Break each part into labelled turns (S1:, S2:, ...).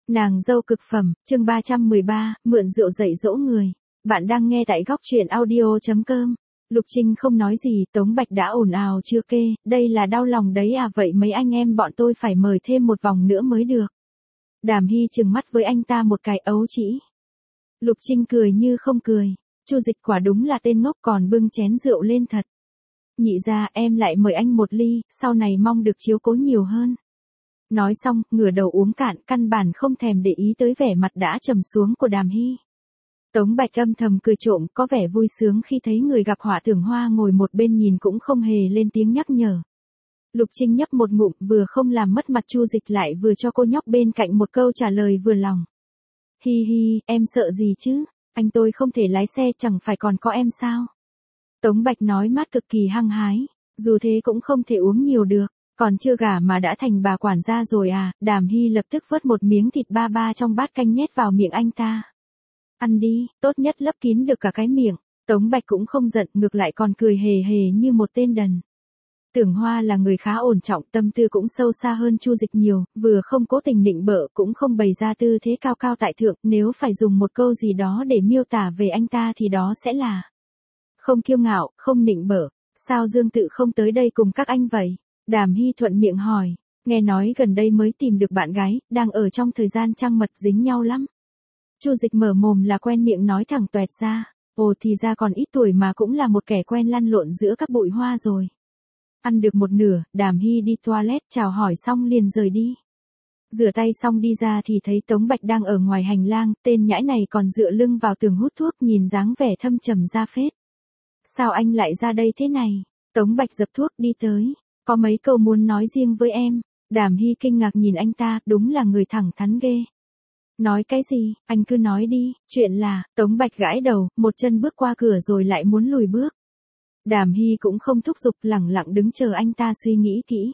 S1: Nàng dâu cực phẩm, chương 313, mượn rượu dạy dỗ người. Bạn đang nghe tại góc truyện audio.com. Lục Trinh không nói gì, Tống Bạch đã ồn ào chưa kê, đây là đau lòng đấy à, vậy mấy anh em bọn tôi phải mời thêm một vòng nữa mới được. Đàm Hy trừng mắt với anh ta một cái ấu trĩ. Lục Trinh cười như không cười, Chu Dịch quả đúng là tên ngốc, còn bưng chén rượu lên thật. Nhị ra em lại mời anh một ly, sau này mong được chiếu cố nhiều hơn. Nói xong, ngửa đầu uống cạn, căn bản không thèm để ý tới vẻ mặt đã trầm xuống của Đàm Hy. Tống Bạch âm thầm cười trộm, có vẻ vui sướng khi thấy người gặp họa Tưởng Hoa ngồi một bên nhìn cũng không hề lên tiếng nhắc nhở. Lục Trinh nhấp một ngụm, vừa không làm mất mặt Chu Dịch lại vừa cho cô nhóc bên cạnh một câu trả lời vừa lòng. Hi hi, em sợ gì chứ, anh tôi không thể lái xe, chẳng phải còn có em sao. Tống Bạch nói mát cực kỳ hăng hái, dù thế cũng không thể uống nhiều được. Còn chưa gả mà đã thành bà quản gia rồi à, Đàm Hy lập tức vớt một miếng thịt ba ba trong bát canh nhét vào miệng anh ta. Ăn đi, tốt nhất lấp kín được cả cái miệng. Tống Bạch cũng không giận, ngược lại còn cười hề hề như một tên đần. Tưởng Hoa là người khá ổn trọng, tâm tư cũng sâu xa hơn Chu Dịch nhiều, vừa không cố tình nịnh bợ cũng không bày ra tư thế cao cao tại thượng, nếu phải dùng một câu gì đó để miêu tả về anh ta thì đó sẽ là không kiêu ngạo, không nịnh bợ. Sao Dương Tự không tới đây cùng các anh vậy? Đàm Hy thuận miệng hỏi, nghe nói gần đây mới tìm được bạn gái, đang ở trong thời gian trăng mật dính nhau lắm. Chu Dịch mở mồm là quen miệng nói thẳng toẹt ra, ồ thì ra còn ít tuổi mà cũng là một kẻ quen lăn lộn giữa các bụi hoa rồi. Ăn được một nửa, Đàm Hy đi toilet chào hỏi xong liền rời đi. Rửa tay xong đi ra thì thấy Tống Bạch đang ở ngoài hành lang, tên nhãi này còn dựa lưng vào tường hút thuốc, nhìn dáng vẻ thâm trầm ra phết. Sao anh lại ra đây thế này? Tống Bạch dập thuốc đi tới. Có mấy câu muốn nói riêng với em. Đàm Hy kinh ngạc nhìn anh ta, đúng là người thẳng thắn ghê. Nói cái gì, anh cứ nói đi, chuyện là, Tống Bạch gãi đầu, một chân bước qua cửa rồi lại muốn lùi bước. Đàm Hy cũng không thúc giục, lẳng lặng đứng chờ anh ta suy nghĩ kỹ.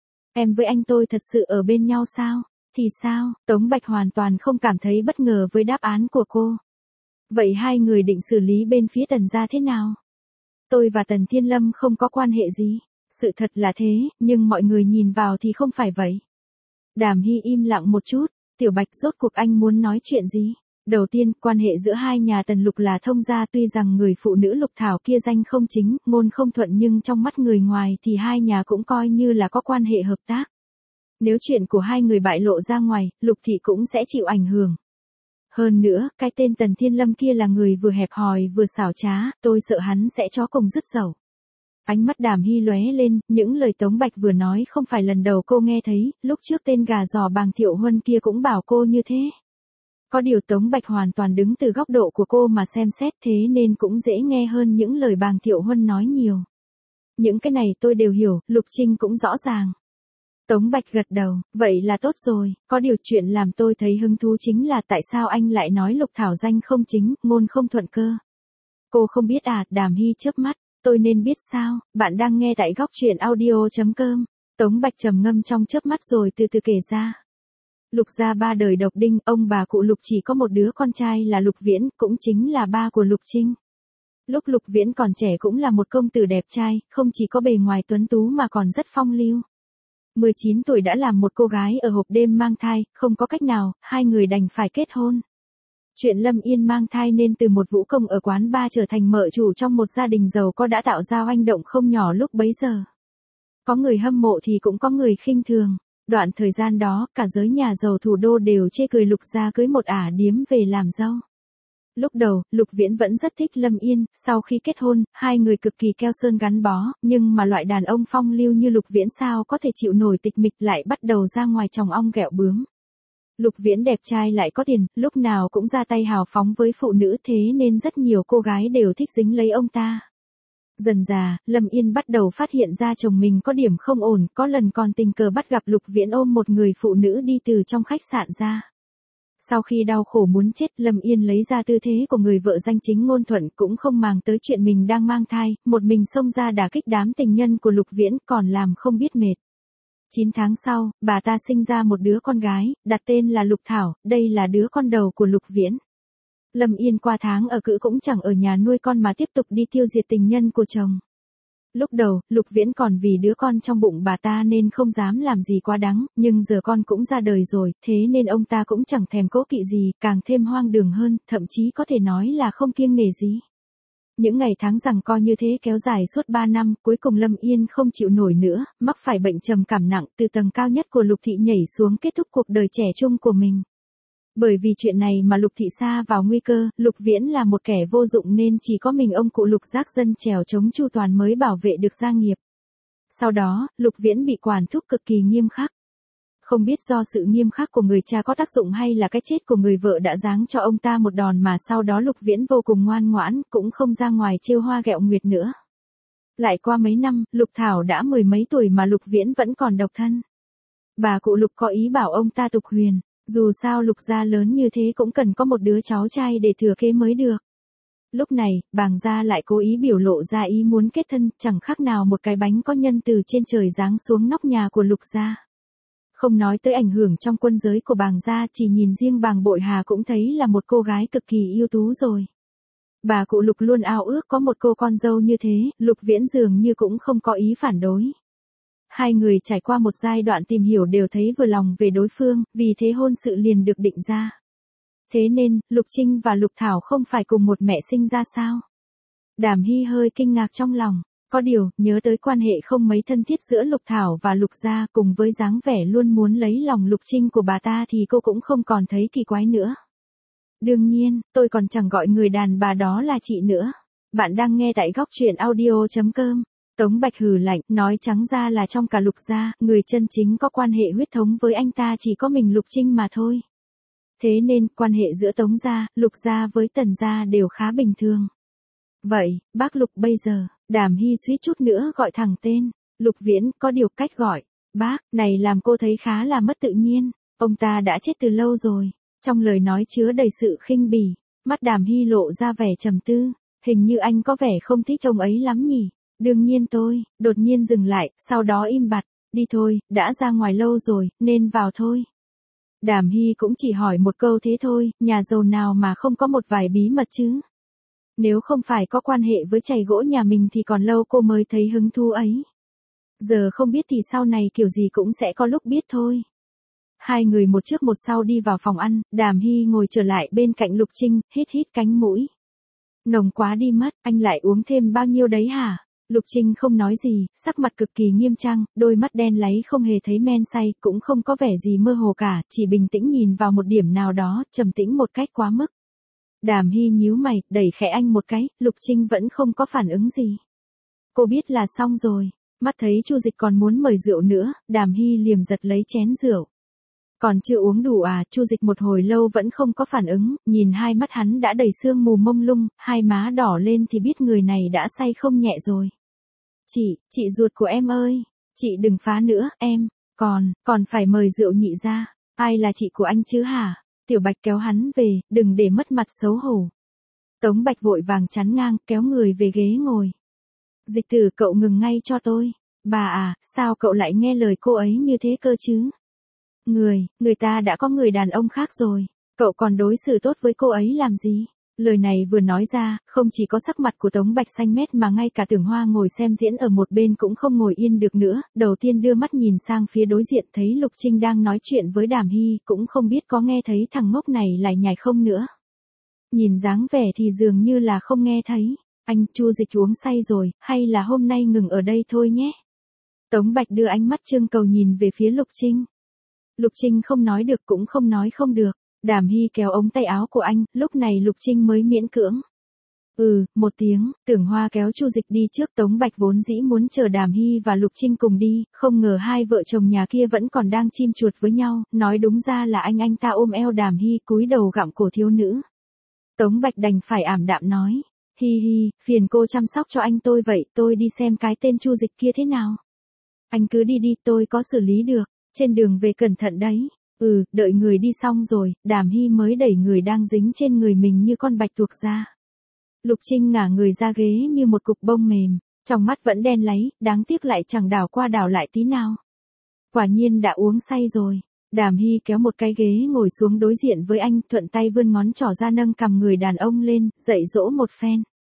S1: Em với anh tôi thật sự ở bên nhau sao? Thì sao? Tống Bạch hoàn toàn không cảm thấy bất ngờ với đáp án của cô. Vậy hai người định xử lý bên phía Tần gia thế nào? Tôi và Tần Thiên Lâm không có quan hệ gì. Sự thật là thế, nhưng mọi người nhìn vào thì không phải vậy. Đàm Hy im lặng một chút, Tiểu Bạch rốt cuộc anh muốn nói chuyện gì? Đầu tiên, quan hệ giữa hai nhà Tần Lục là thông gia, tuy rằng người phụ nữ Lục Thảo kia danh không chính, ngôn không thuận, nhưng trong mắt người ngoài thì hai nhà cũng coi như là có quan hệ hợp tác. Nếu chuyện của hai người bại lộ ra ngoài, Lục Thị cũng sẽ chịu ảnh hưởng. Hơn nữa, cái tên Tần Thiên Lâm kia là người vừa hẹp hòi vừa xảo trá, tôi sợ hắn sẽ chó cùng dứt dẩu. Ánh mắt Đàm Hy lóe lên, những lời Tống Bạch vừa nói không phải lần đầu cô nghe thấy, lúc trước tên gà giò Bàng Thiệu Huân kia cũng bảo cô như thế. Có điều Tống Bạch hoàn toàn đứng từ góc độ của cô mà xem xét, thế nên cũng dễ nghe hơn những lời Bàng Thiệu Huân nói nhiều. Những cái này tôi đều hiểu, Lục Trinh cũng rõ ràng. Tống Bạch gật đầu, vậy là tốt rồi, có điều chuyện làm tôi thấy hứng thú chính là tại sao anh lại nói Lục Thảo danh không chính, ngôn không thuận cơ. Cô không biết à? Đàm Hy chớp mắt. Tôi nên biết sao, bạn đang nghe tại góc truyện audio.com. Tống Bạch trầm ngâm trong chớp mắt rồi từ từ kể ra. Lục gia ba đời độc đinh, ông bà cụ Lục chỉ có một đứa con trai là Lục Viễn, cũng chính là ba của Lục Trinh. Lúc Lục Viễn còn trẻ cũng là một công tử đẹp trai, không chỉ có bề ngoài tuấn tú mà còn rất phong lưu. 19 tuổi đã làm một cô gái ở hộp đêm mang thai, không có cách nào, hai người đành phải kết hôn. Chuyện Lâm Yên mang thai nên từ một vũ công ở quán bar trở thành mợ chủ trong một gia đình giàu có đã tạo ra oanh động không nhỏ lúc bấy giờ. Có người hâm mộ thì cũng có người khinh thường. Đoạn thời gian đó, cả giới nhà giàu thủ đô đều chê cười Lục gia cưới một ả điếm về làm dâu. Lúc đầu, Lục Viễn vẫn rất thích Lâm Yên, sau khi kết hôn, hai người cực kỳ keo sơn gắn bó, nhưng mà loại đàn ông phong lưu như Lục Viễn sao có thể chịu nổi tịch mịch, lại bắt đầu ra ngoài trồng ong ghẹo bướm. Lục Viễn đẹp trai lại có tiền, lúc nào cũng ra tay hào phóng với phụ nữ, thế nên rất nhiều cô gái đều thích dính lấy ông ta. Dần dà, Lâm Yên bắt đầu phát hiện ra chồng mình có điểm không ổn, có lần còn tình cờ bắt gặp Lục Viễn ôm một người phụ nữ đi từ trong khách sạn ra. Sau khi đau khổ muốn chết, Lâm Yên lấy ra tư thế của người vợ danh chính ngôn thuận, cũng không màng tới chuyện mình đang mang thai, một mình xông ra đả kích đám tình nhân của Lục Viễn, còn làm không biết mệt. 9 tháng sau, bà ta sinh ra một đứa con gái, đặt tên là Lục Thảo, đây là đứa con đầu của Lục Viễn. Lâm Yên qua tháng ở cữ cũng chẳng ở nhà nuôi con mà tiếp tục đi tiêu diệt tình nhân của chồng. Lúc đầu, Lục Viễn còn vì đứa con trong bụng bà ta nên không dám làm gì quá đáng, nhưng giờ con cũng ra đời rồi, thế nên ông ta cũng chẳng thèm cố kỵ gì, càng thêm hoang đường hơn, thậm chí có thể nói là không kiêng nể gì. Những ngày tháng giằng co như thế kéo dài suốt 3 năm, cuối cùng Lâm Yên không chịu nổi nữa, mắc phải bệnh trầm cảm nặng, từ tầng cao nhất của Lục Thị nhảy xuống kết thúc cuộc đời trẻ trung của mình. Bởi vì chuyện này mà Lục Thị sa vào nguy cơ, Lục Viễn là một kẻ vô dụng nên chỉ có mình ông cụ Lục Giác Dân trèo chống chu toàn mới bảo vệ được gia nghiệp. Sau đó, Lục Viễn bị quản thúc cực kỳ nghiêm khắc. Không biết do sự nghiêm khắc của người cha có tác dụng hay là cái chết của người vợ đã giáng cho ông ta một đòn mà sau đó Lục Viễn vô cùng ngoan ngoãn, cũng không ra ngoài trêu hoa ghẹo nguyệt nữa. Lại qua mấy năm, Lục Thảo đã 10 mấy tuổi mà Lục Viễn vẫn còn độc thân. Bà cụ Lục có ý bảo ông ta tục huyền, dù sao Lục gia lớn như thế cũng cần có một đứa cháu trai để thừa kế mới được. Lúc này, bàng gia lại cố ý biểu lộ ra ý muốn kết thân, chẳng khác nào một cái bánh có nhân từ trên trời giáng xuống nóc nhà của Lục gia. Không nói tới ảnh hưởng trong quân giới của bàng gia, chỉ nhìn riêng bàng Bội Hà cũng thấy là một cô gái cực kỳ ưu tú rồi. Bà cụ Lục luôn ao ước có một cô con dâu như thế, Lục Viễn dường như cũng không có ý phản đối. Hai người trải qua một giai đoạn tìm hiểu đều thấy vừa lòng về đối phương, vì thế hôn sự liền được định ra. Thế nên, Lục Trinh và Lục Thảo không phải cùng một mẹ sinh ra sao? Đàm Hy hơi kinh ngạc trong lòng. Có điều, nhớ tới quan hệ không mấy thân thiết giữa Lục Thảo và Lục gia cùng với dáng vẻ luôn muốn lấy lòng Lục Trinh của bà ta thì cô cũng không còn thấy kỳ quái nữa. Đương nhiên, tôi còn chẳng gọi người đàn bà đó là chị nữa. Bạn đang nghe tại góc truyện audio.com. Tống Bạch hừ lạnh, nói trắng ra là trong cả Lục gia, người chân chính có quan hệ huyết thống với anh ta chỉ có mình Lục Trinh mà thôi. Thế nên, quan hệ giữa Tống gia, Lục gia với Tần gia đều khá bình thường. Vậy, bác Lục bây giờ, Đàm Hy suýt chút nữa gọi thẳng tên. Lục Viễn có điều cách gọi. Bác, này làm cô thấy khá là mất tự nhiên. Ông ta đã chết từ lâu rồi. Trong lời nói chứa đầy sự khinh bỉ. Mắt Đàm Hy lộ ra vẻ trầm tư. Hình như anh có vẻ không thích ông ấy lắm nhỉ. Đương nhiên tôi, đột nhiên dừng lại, sau đó im bặt. Đi thôi, đã ra ngoài lâu rồi, nên vào thôi. Đàm Hy cũng chỉ hỏi một câu thế thôi, nhà giàu nào mà không có một vài bí mật chứ. Nếu không phải có quan hệ với chày gỗ nhà mình thì còn lâu cô mới thấy hứng thú ấy. Giờ không biết thì sau này kiểu gì cũng sẽ có lúc biết thôi. Hai người một trước một sau đi vào phòng ăn, Đàm Hy ngồi trở lại bên cạnh Lục Trinh, hít hít cánh mũi. Nồng quá đi mất, anh lại uống thêm bao nhiêu đấy hả? Lục Trinh không nói gì, sắc mặt cực kỳ nghiêm trang, đôi mắt đen láy không hề thấy men say, cũng không có vẻ gì mơ hồ cả, chỉ bình tĩnh nhìn vào một điểm nào đó, trầm tĩnh một cách quá mức. Đàm Hy nhíu mày, đẩy khẽ anh một cái, Lục Trinh vẫn không có phản ứng gì. Cô biết là xong rồi, mắt thấy Chu Dịch còn muốn mời rượu nữa, Đàm Hy liềm giật lấy chén rượu. Còn chưa uống đủ à? Chu Dịch một hồi lâu vẫn không có phản ứng, nhìn hai mắt hắn đã đầy sương mù mông lung, hai má đỏ lên thì biết người này đã say không nhẹ rồi. Chị ruột của em ơi, chị đừng phá nữa, em, còn phải mời rượu nhị ra, ai là chị của anh chứ hả? Tiểu Bạch kéo hắn về, đừng để mất mặt xấu hổ. Tống Bạch vội vàng chắn ngang, kéo người về ghế ngồi. Dịch Tử, cậu ngừng ngay cho tôi. Bà à, sao cậu lại nghe lời cô ấy như thế cơ chứ? Người ta đã có người đàn ông khác rồi. Cậu còn đối xử tốt với cô ấy làm gì? Lời này vừa nói ra, không chỉ có sắc mặt của Tống Bạch xanh mét mà ngay cả Tưởng Hoa ngồi xem diễn ở một bên cũng không ngồi yên được nữa, đầu tiên đưa mắt nhìn sang phía đối diện thấy Lục Trinh đang nói chuyện với Đàm Hy, cũng không biết có nghe thấy thằng ngốc này lại nhảy không nữa. Nhìn dáng vẻ thì dường như là không nghe thấy. Anh, Chu Dịch uống say rồi, hay là hôm nay ngừng ở đây thôi nhé? Tống Bạch đưa ánh mắt trương cầu nhìn về phía Lục Trinh. Lục Trinh không nói được cũng không nói không được. Đàm Hy kéo ống tay áo của anh, lúc này Lục Trinh mới miễn cưỡng. Một tiếng, Tưởng Hoa kéo Chu Dịch đi trước. Tống Bạch vốn dĩ muốn chờ Đàm Hy và Lục Trinh cùng đi, không ngờ hai vợ chồng nhà kia vẫn còn đang chim chuột với nhau, nói đúng ra là anh ta ôm eo Đàm Hy cúi đầu gặm cổ thiếu nữ. Tống Bạch đành phải ảm đạm nói, hi hi, phiền cô chăm sóc cho anh tôi vậy, tôi đi xem cái tên Chu Dịch kia thế nào. Anh cứ đi đi, tôi có xử lý được, trên đường về cẩn thận đấy. Đợi người đi xong rồi, Đàm Hy mới đẩy người đang dính trên người mình như con bạch tuộc ra. Lục Trinh ngả người ra ghế như một cục bông mềm, trong mắt vẫn đen láy, đáng tiếc lại chẳng đảo qua đảo lại tí nào. Quả nhiên đã uống say rồi. Đàm Hy kéo một cái ghế ngồi xuống đối diện với anh, thuận tay vươn ngón trỏ ra nâng cằm người đàn ông lên, dạy dỗ một phen.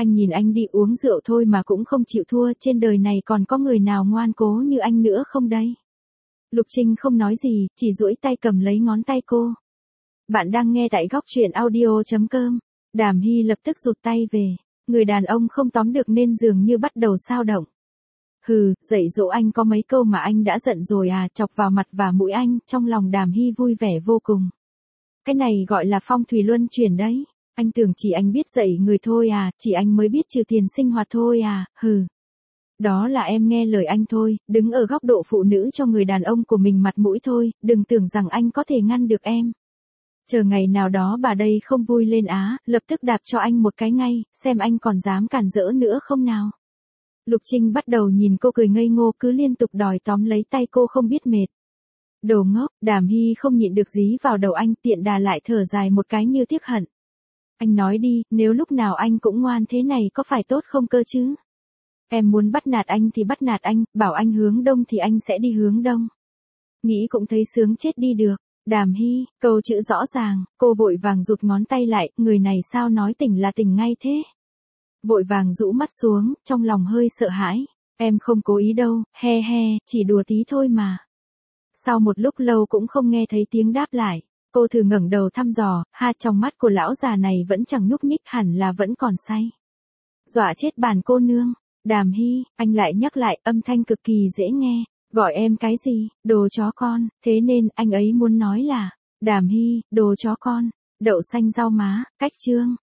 S1: Anh nhìn anh đi uống rượu thôi mà cũng không chịu thua, trên đời này còn có người nào ngoan cố như anh nữa không đây? Lục Trinh không nói gì, chỉ duỗi tay cầm lấy ngón tay cô. Bạn đang nghe tại góc truyện audio.com. Đàm Hy lập tức rụt tay về. Người đàn ông không tóm được nên dường như bắt đầu xao động. Hừ, dạy dỗ anh có mấy câu mà anh đã giận rồi à, chọc vào mặt và mũi anh, trong lòng Đàm Hy vui vẻ vô cùng. Cái này gọi là phong thủy luân chuyển đấy. Anh tưởng chỉ anh biết dạy người thôi à, chỉ anh mới biết trừ tiền sinh hoạt thôi à, hừ. Đó là em nghe lời anh thôi, đứng ở góc độ phụ nữ cho người đàn ông của mình mặt mũi thôi, đừng tưởng rằng anh có thể ngăn được em. Chờ ngày nào đó bà đây không vui lên á, lập tức đạp cho anh một cái ngay, xem anh còn dám cản rỡ nữa không nào. Lục Trinh bắt đầu nhìn cô cười ngây ngô, cứ liên tục đòi tóm lấy tay cô không biết mệt. Đồ ngốc, Đàm Hy không nhịn được dí vào đầu anh, tiện đà lại thở dài một cái như tiếc hận. Anh nói đi, nếu lúc nào anh cũng ngoan thế này có phải tốt không cơ chứ? Em muốn bắt nạt anh thì bắt nạt anh, bảo anh hướng đông thì anh sẽ đi hướng đông. Nghĩ cũng thấy sướng chết đi được. Đàm Hy, câu chữ rõ ràng, cô vội vàng rụt ngón tay lại, người này sao nói tỉnh là tỉnh ngay thế? Vội vàng rũ mắt xuống, trong lòng hơi sợ hãi. Em không cố ý đâu, he he, chỉ đùa tí thôi mà. Sau một lúc lâu cũng không nghe thấy tiếng đáp lại. Cô thử ngẩng đầu thăm dò, trong mắt của lão già này vẫn chẳng nhúc nhích, hẳn là vẫn còn say. Dọa chết bản cô nương. Đàm Hy, anh lại nhắc lại, âm thanh cực kỳ dễ nghe. Gọi em cái gì, đồ chó con, thế nên anh ấy muốn nói là, Đàm Hy, đồ chó con, đậu xanh rau má, cách chương.